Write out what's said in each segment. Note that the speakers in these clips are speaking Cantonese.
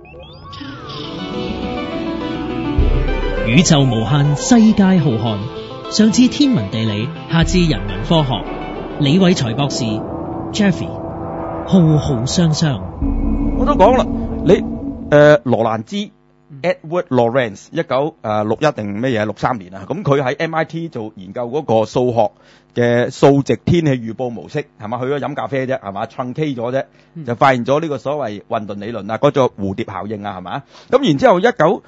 宇宙無限，世界浩瀚。上至天文地理，下至人文科學。李偉才博士 Jeffy 浩浩湯湯。 我都講啦，你羅蘭茲 Edward Lorenz 1961定咩嘢63年啊，咁佢喺 MIT 做研究嗰個數學嘅數值天氣預報模式，係嘛？去咗飲咖啡啫，係嘛？truncate 咗啫，就發現咗呢個所謂混沌理論啊，嗰個蝴蝶效應啊，係嘛？咁然之後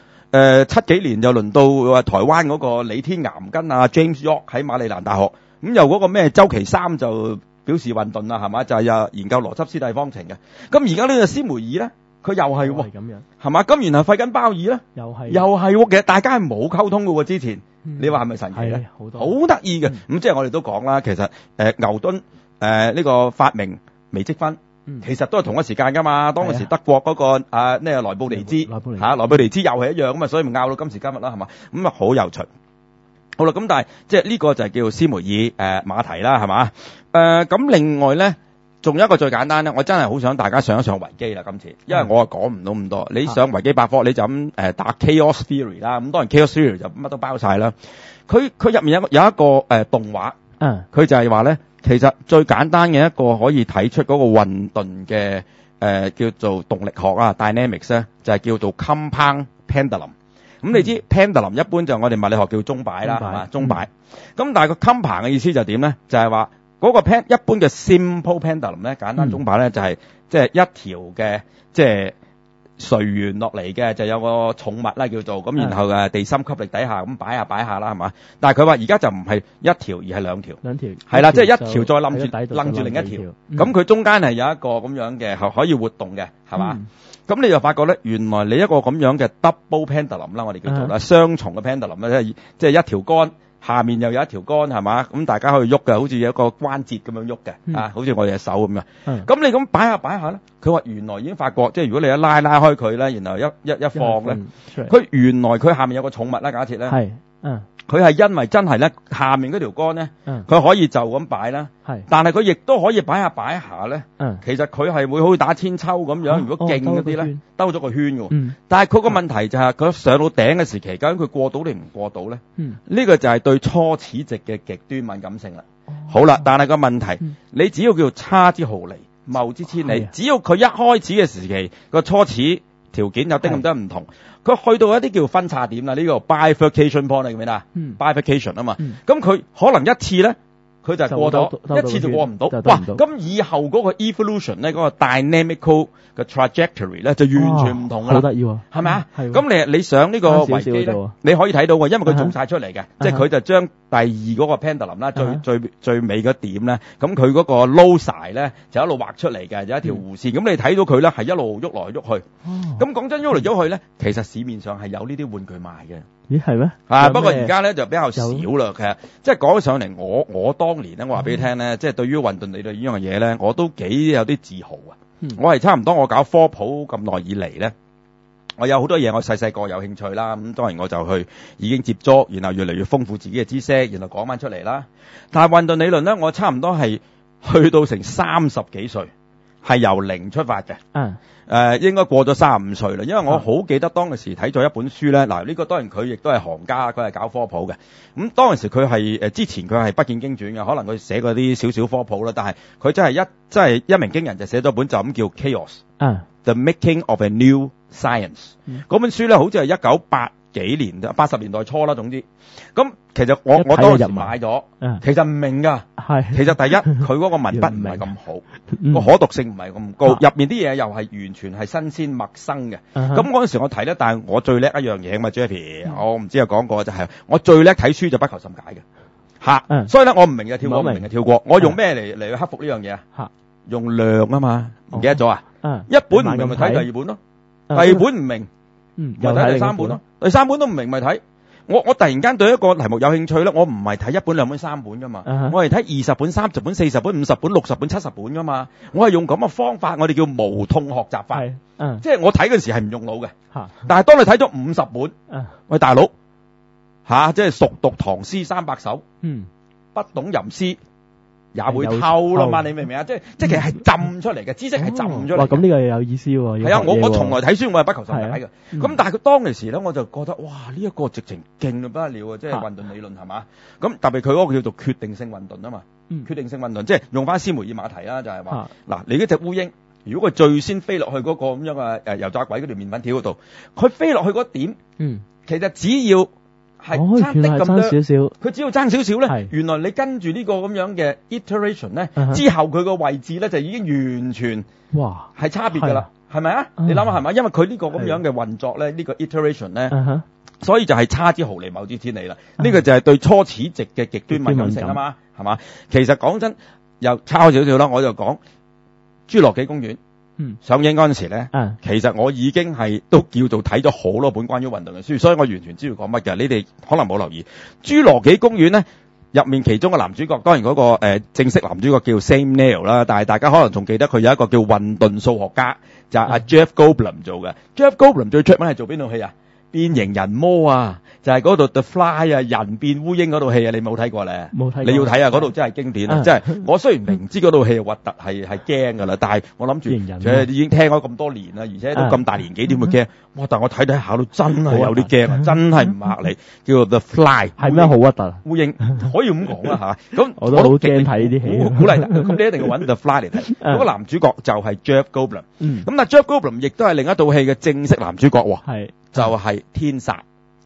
7幾年就輪到台灣嗰個李天岩跟啊 James York 喺馬里蘭大學，咁又嗰個咩周期三就表示混沌啦，係嘛？就係研究邏輯斯蒂方程嘅。咁而家呢個斯梅爾咧，佢又係喎， 咁樣， 係嘛？咁然後費根鮑爾咧，又係喎，其實大家係冇溝通嘅喎，之前，你話係咪神奇咧？好得意嘅。咁即係我哋都講啦，其實牛頓呢個發明微積分。其實都係同一時間噶嘛，當嗰時德國嗰個咩萊布尼茲萊布尼茲又係一樣咁啊，所以咪拗到今時今日啦，係嘛？咁啊好有趣。好啦，咁但係即係呢個就係叫做斯梅爾馬蹄啦，係嘛？咁另外咧，仲有一個最簡單咧，我真係好想大家上一上維基啦，今次，因為我啊講唔到咁多。你上維基百科你就咁打 Chaos Theory 啦，咁當然 Chaos Theory 就乜都包晒啦。佢入面有一個動畫，佢就係話咧。其實最簡單嘅一個可以睇出嗰個混沌嘅叫做動力學啊 dynamics 咧，就係叫做 compound pendulum。咁你知 pendulum 一般就我哋物理學叫鐘擺啦，係嘛？鐘擺。咁但係個 compound 嘅意思就點咧？就係話嗰個一般嘅 simple pendulum 咧，簡單鐘擺咧就係即係一條嘅即係垂懸落嚟嘅，就有個重物啦叫做咁，然後地心吸力底下咁擺下啦，係嘛？但係佢話而家就唔係一條，而係兩條，係啦，即係一條再冧住另一條，咁佢中間係有一個咁樣嘅可以活動嘅，係嘛？咁你就發覺咧，原來你一個咁樣嘅 double pendulum 啦，我哋叫做啦雙重嘅 pendulum 咧，即係一條杆。下面又有一條杆係嘛？咁大家可以喐嘅，好似有一個關節咁樣喐嘅，好似我哋嘅手咁樣。咁你咁擺下咧，佢話原來已經發覺，即係如果你一拉開佢咧，然後一放咧，佢原來佢下面有個重物啦，假設咧，佢係因為真係咧，下面嗰條杆咧，佢可以就咁擺啦，但係佢亦都可以擺下咧，其實佢係會好似打千秋咁樣，如果勁嗰啲咧，兜咗個圈嘅，但係佢個問題就係佢上到頂嘅時期，究竟佢過到定唔過到咧？呢個就係對初始值嘅極端敏感性啦。好啦，但係個問題，你只要叫差之毫厘，謬之千里，只要佢一開始嘅時期個初始條件有啲咁多唔同，佢去到一啲叫分叉點啦，呢個 bifurcation point 你記唔記得？bifurcation 啊嘛，咁佢可能一次咧，佢就過咗，一次就過唔到。哇！咁以後嗰個 evolution 咧，嗰個 dynamical 嘅 trajectory 咧，就完全唔同㗎啦。好得意喎，係咪啊？咁你上呢個維基咧，你可以睇到喎，因為佢做晒出嚟嘅，即係佢就將第二嗰個 pendulum 啦，最尾嗰點咧，咁佢嗰個 loci 咧就一路畫出嚟嘅，有一條弧線。咁你睇到佢咧係一路喐來喐去。咁講真，喐嚟喐去咧，其實市面上係有呢啲玩具賣嘅。 咦，係咩？ 不過而家咧就比較少啦。其實即係講起上嚟，我當年咧，我話俾你聽咧，即係對於混沌理論呢樣嘢咧，我都幾有啲自豪啊。我係差唔多我搞科普咁耐以嚟咧，我有好多嘢我細個有興趣啦。咁當然我就去已經接觸，然後越嚟越豐富自己嘅知識，然後講翻出嚟啦。但係混沌理論咧，我差唔多係去到成30幾歲，係由零出發嘅。應該過咗35歲啦，因為我好記得當時睇咗一本書咧。嗱，呢個當然佢亦都係行家，佢係搞科普嘅。咁當時佢係之前佢係不見經傳嘅，可能佢寫過啲少少科普啦。但係佢真係一鳴驚人，就寫咗本就咁叫 Chaos，The Making of a New Science。嗰本書咧，好似係1980幾年80年代初啦，總之。咁其實我當時買咗，其實唔明㗎。其實第一佢嗰個文筆唔係咁好，個可讀性唔係咁高，入面啲嘢又係完全係新鮮陌生嘅。咁嗰陣時我睇咧，但係我最叻一樣嘢嘛 Jeffy，我唔知有講過就係我最叻睇書就不求甚解嘅。所以咧我唔明就跳過，唔明就跳過。我用咩嚟去克服呢樣嘢啊？用量啊嘛，唔記得咗啊？一本唔明咪睇第二本咯，第二本唔明咪睇第三本咯，第三本都唔明咪睇。我突然間對一個題目有興趣咧，我唔係睇1本2本3本噶嘛，我係睇20本30本40本50本60本70本噶嘛，我係用咁嘅方法，我哋叫無痛學習法，即係我睇嗰時係唔用腦嘅，但係當你睇咗50本，喂大佬即係熟讀唐詩300首，不懂吟詩也會透啦嘛，你明唔明啊？即係其實係浸出嚟嘅知識係浸出嚟。 哇，咁呢個有意思喎。 係啊，我從來睇書我係不求甚解嘅。咁但係佢當其時咧，我就覺得哇，呢一個直情勁到不得了啊！即係混沌理論係嘛？咁特別佢嗰個叫做決定性混沌啊嘛。決定性混沌即係用翻斯梅爾馬蹄啦，就係話嗱，你嗰隻烏蠅，如果佢最先飛落去嗰個咁樣嘅油炸鬼嗰條麵粉條嗰度，佢飛落去嗰點，其實只要係差啲咁多，佢只要爭少少咧，原來你跟住呢個咁樣嘅 iteration 咧，之後佢個位置咧就已經完全哇係差別㗎啦，係咪啊？你諗下係咪？因為佢呢個咁樣嘅運作咧，呢個 iteration 咧，所以就係差之毫釐謬之千里啦。呢個就係對初始值嘅極端敏感性啊嘛，係嘛？其實講真又差少少啦，我就講侏羅紀公園。上映嗰陣時咧，其實我已經係都叫做睇咗好多本關於混沌嘅書，所以我完全知道講乜嘅。你哋可能冇留意侏羅紀公園咧入面其中嘅男主角，當然嗰個正式男主角叫 Sam Neill 啦，但係大家可能仲記得佢有一個叫混沌數學家，就係阿 Jeff Goldblum 做嘅。Jeff Goldblum 最出名係做邊套戲啊？變形人魔啊，就係嗰度 The Fly 啊，人變烏蠅嗰套戲啊，你冇睇過咧？冇睇過。你要睇啊，嗰度真係經典啊！即係我雖然明知嗰套戲核突係驚㗎啦，但係我諗住已經聽咗咁多年啦，而且都咁大年紀點會驚？哇！但我睇下都真係有啲驚啊，真係唔嚇你。叫做 The Fly 係咩好核突啊？烏蠅可以咁講啦嚇。咁我都好驚睇呢啲戲，鼓勵。咁你一定要揾 The Fly 嚟睇。嗰個男主角就係 Jeff Goldblum。咁但係 Jeff Goldblum 亦都係另一套戲嘅正式男主角喎。係。就係天煞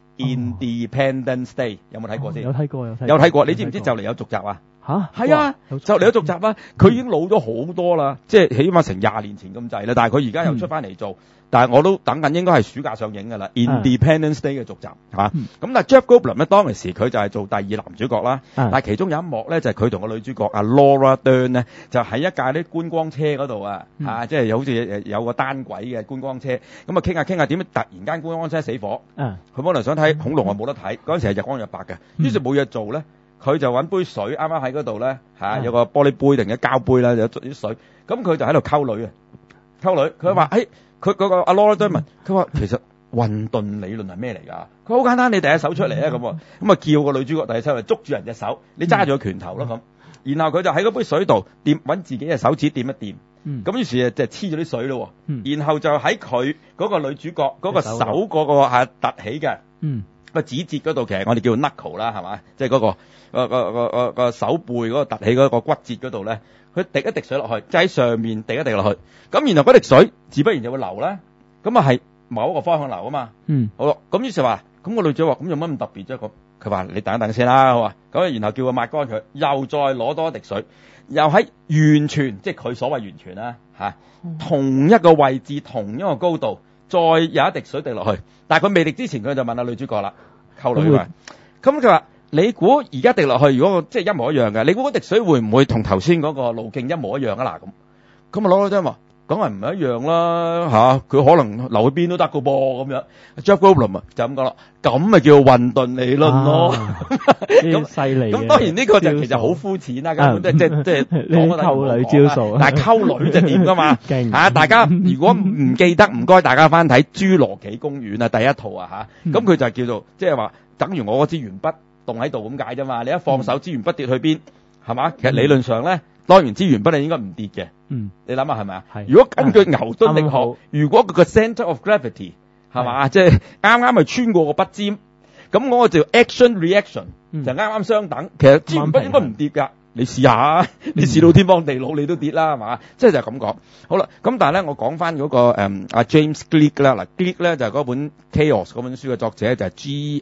Independence Day， 有冇睇過先？有睇過。你知唔知就嚟有續集啊？係啊，就嚟有續集啦。佢已經老咗好多啦，即係起碼成20年前咁滯啦。但係佢而家又出翻嚟做，但係我都等緊，應該係暑假上映㗎啦。Independence Day 嘅續集咁但係 Jeff Goldblum 咧，當其時佢就係做第2男主角啦。但係其中有一幕咧，就係佢同個女主角阿 Laura Dern 咧，就喺一架啲觀光車嗰度即係好似有個單軌嘅觀光車，咁啊傾下，點解突然間觀光車死火？佢本來想睇恐龍啊，冇得睇。嗰陣時係日光日白嘅，於是冇嘢做咧。佢就揾杯水，啱啱喺嗰度咧有個玻璃杯定嘅膠杯啦，有啲水。咁佢就喺度溝女啊，溝女。佢話：佢嗰個阿 Laura Dern，佢話其實混沌理論係咩嚟㗎？佢好簡單，你第一手出嚟啊咁啊叫個女主角第一手嚟捉住人隻手，你揸住個拳頭咯咁。然後佢就喺嗰杯水度揾自己嘅手指掂一掂。咁於是就黐咗啲水咯。然後就喺佢嗰個女主角嗰個手嗰個係凸起嘅。個指節嗰度其實我哋叫 knuckle 啦，係嘛？即係嗰個手背嗰個凸起嗰個骨節嗰度咧，佢滴一滴水落去，即係喺上面滴一滴落去。咁然後嗰滴水自不然就會流啦。咁啊係某一個方向流啊嘛。好咯。咁於是話，咁個女仔話：咁有乜咁特別啫？佢話：你等一等先啦。好啊。咁然後叫佢抹乾佢，又再攞多一滴水，又喺完全即係佢所謂完全啦同一個位置、同一個高度。再有一滴水滴落去，但係佢未滴之前，佢就問下女主角啦，溝女話，咁佢話：你估而家滴落去，如果即係一模一樣嘅，你估嗰滴水會唔會同頭先嗰個路徑一模一樣啊？嗱咁啊攞咗張話，梗係唔係一樣啦佢可能流去邊都得㗎噃咁樣。Jeff Goldblum 就咁講啦，咁咪叫混沌理論咯。咁犀利。咁當然呢個就其實好膚淺啦，根本即係溝女招數。但係溝女就點㗎嘛？大家如果唔記得，唔該大家翻睇《侏羅紀公園》第一套咁佢就叫做即係話，等於我嗰支鉛筆凍喺度咁解啫嘛。你一放手，支鉛筆跌去邊係嘛？其實理論上咧，當然支鉛筆你應該唔跌嘅。你諗下係咪啊？如果根據牛頓力學，如果佢個 centre of gravity 係嘛，即係啱啱係穿過個筆尖，咁嗰個就 action reaction 就啱啱相等。其實支鉛筆應該唔跌㗎。你試下，你試到天荒地老你都跌啦，係嘛？即係就咁講。好啦，咁但係咧，我講翻嗰個阿 James Gleick 啦，嗱 Gleick 咧就係嗰本 Chaos 嗰本書嘅作者，就係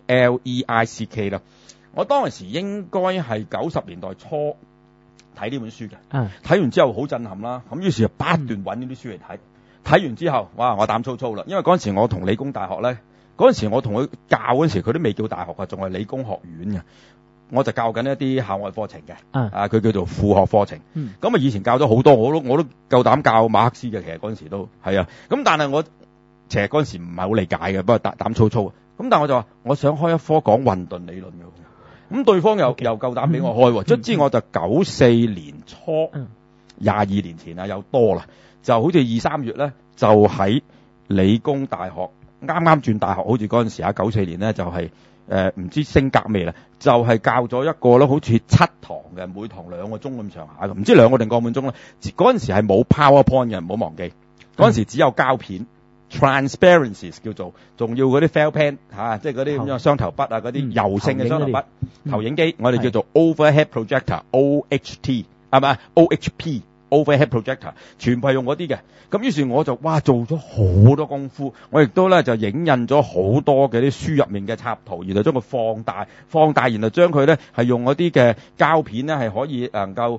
Gleick 啦。我當時應該係90年代初睇呢本書嘅，睇完之後好震撼啦。咁於是就不斷揾呢啲書嚟睇。睇完之後，哇！我膽粗粗啦，因為嗰陣時我同理工大學咧，嗰陣時我同佢教嗰陣時，佢都未叫大學啊，仲係理工學院嘅。我就教緊一啲校外課程嘅，佢叫做副學課程。咁啊，以前教咗好多，我都夠膽教馬克思嘅。其實嗰陣時都係啊。咁但係我其實嗰陣時唔係好理解嘅，不過膽粗粗。咁但係我就話我想開一科講混沌理論嘅。咁對方又夠膽俾我開，卒之我就94年初，22年前啊，有多啦，就好似2、3月咧，就喺理工大學啱啱轉大學，好似嗰陣時94年咧就係唔知升格咩啦，就係教咗一個咧，好似7堂嘅，每堂2個鐘咁上下嘅，唔知2個定個半鐘啦。嗰陣時係冇 PowerPoint 嘅，唔好忘記。嗰陣時只有膠片 ，transparencies 叫做，仲要嗰啲 felt pen 即係嗰啲咁樣雙頭筆啊，嗰啲油性嘅雙頭筆，投影機，我哋叫做 overhead projector，OHT 係咪 ？OHP。overhead projector 全部係用嗰啲嘅，咁於是我就做咗好多功夫，我亦都咧就影印咗好多嘅啲書入面嘅插圖，然後將佢放大，然後將佢咧係用嗰啲嘅膠片咧係可以能夠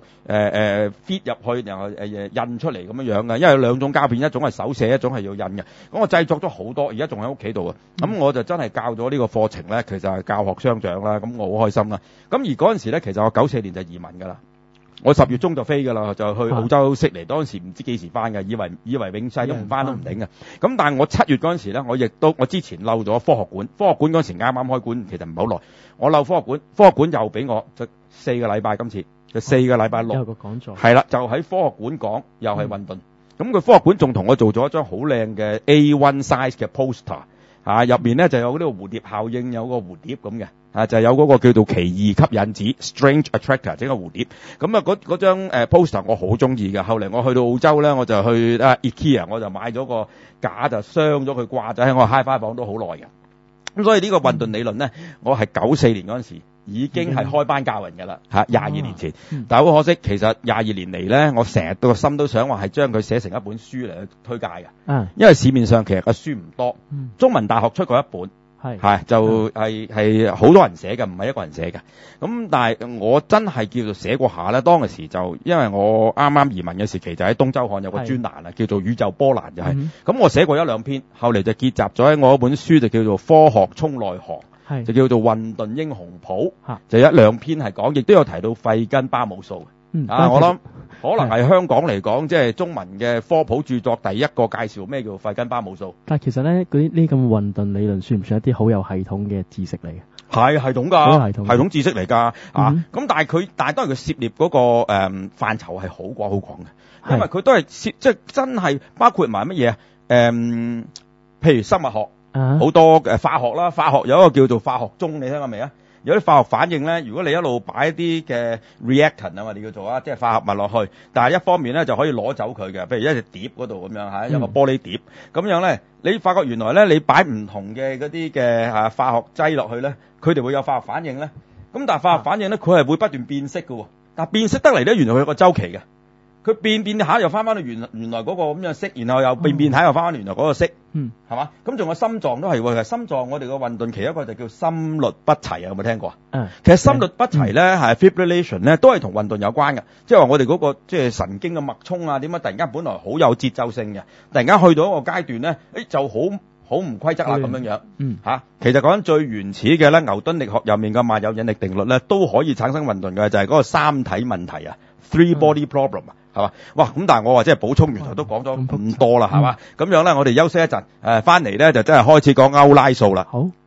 fit 入去，然後印出嚟咁樣嘅，因為有2種膠片，一種係手寫，一種係要印嘅。咁我製作咗好多，而家仲喺屋企度啊。咁我就真係教咗呢個課程咧，其實係教學相長啦，咁我好開心啦。咁而嗰陣時咧，其實我94年就移民㗎啦。我10月中就飛㗎啦，就去澳洲悉尼。當時唔知幾時翻嘅，以為永世都唔翻都唔頂嘅。咁但係我7月嗰陣時咧，我之前漏咗科學館嗰陣時啱啱開館，其實唔係好耐。我漏科學館又俾我就4個禮拜，今次就4個禮拜6。 有個講座係啦，就喺科學館講，又係混沌。咁佢科學館仲同我做咗一張好靚嘅 A1 size 嘅 poster。入面咧就有呢個蝴蝶效應，有個蝴蝶咁嘅，就有嗰個叫做奇異吸引子 （strange attractor） 整個蝴蝶。咁嗰張poster 我好中意嘅。後嚟我去到澳洲咧，我就去IKEA，我就買咗個架，就鑲咗佢掛咗喺我 HiFi 房都好耐嘅。咁所以呢個混沌理論咧，我係94年嗰陣時已經係開班教人㗎啦，22年前。但係好可惜，其實22年嚟咧，我成日個心都想話係將佢寫成一本書嚟去推介嘅。因為市面上其實個書唔多，中文大學出過一本，就係好多人寫嘅，唔係一個人寫嘅。咁但係我真係叫做寫過下咧，當其時就因為我啱啱移民嘅時期，就喺東周刊有個專欄啊，叫做宇宙波瀾就係。咁我寫過1-2篇，後嚟就結集咗喺我嗰本書，就叫做科學衝內行，就叫做混沌英雄譜，就1-2篇係講，亦都有提到費根巴姆數。我諗可能係香港嚟講，即係中文嘅科普著作第一個介紹咩叫費根巴姆數。 但係其實咧，嗰啲呢咁混沌理論算唔算一啲好有系統嘅知識嚟嘅？ 係系統㗎，系統知識嚟㗎。咁但係當然佢涉獵嗰個範疇係好廣嘅，因為佢都係即係真係包括埋乜嘢譬如生物學，好多化學啦，化學有一個叫做化學鐘，你聽過未啊？有啲化學反應咧，如果你一路擺一啲嘅 reactant 我哋叫做即係化合物落去，但係一方面咧就可以攞走佢嘅，譬如一隻碟嗰度咁樣有個玻璃碟咁樣咧，你發覺原來咧你擺唔同嘅嗰啲嘅化學劑落去咧，佢哋會有化學反應咧。咁但係化學反應咧，佢係會不斷變色嘅，但係變色得嚟咧，原來佢有個周期嘅。佢變下又翻到原來嗰個咁樣色，然後又變下又翻原來嗰個色，係嘛？咁仲有心臟都係喎，心臟我哋個混沌其一個就叫心律不齊有冇聽過啊？其實心律不齊咧係 fibrillation 咧都係同混沌有關嘅，即係話我哋嗰個即係神經嘅脈衝啊，點解突然間本來好有節奏性嘅，突然間去到一個階段咧，就好唔規則啦咁樣。其實講緊最原始嘅咧，牛頓力學入面嘅萬有引力定律咧，都可以產生混沌嘅，就係嗰個三體問題啊 ，three body problem 啊。係嘛？哇！咁但係我話即係補充，原來都講咗咁多啦，係嘛？咁樣咧，我哋休息一陣，翻嚟咧就真係開始講歐拉數啦。 好。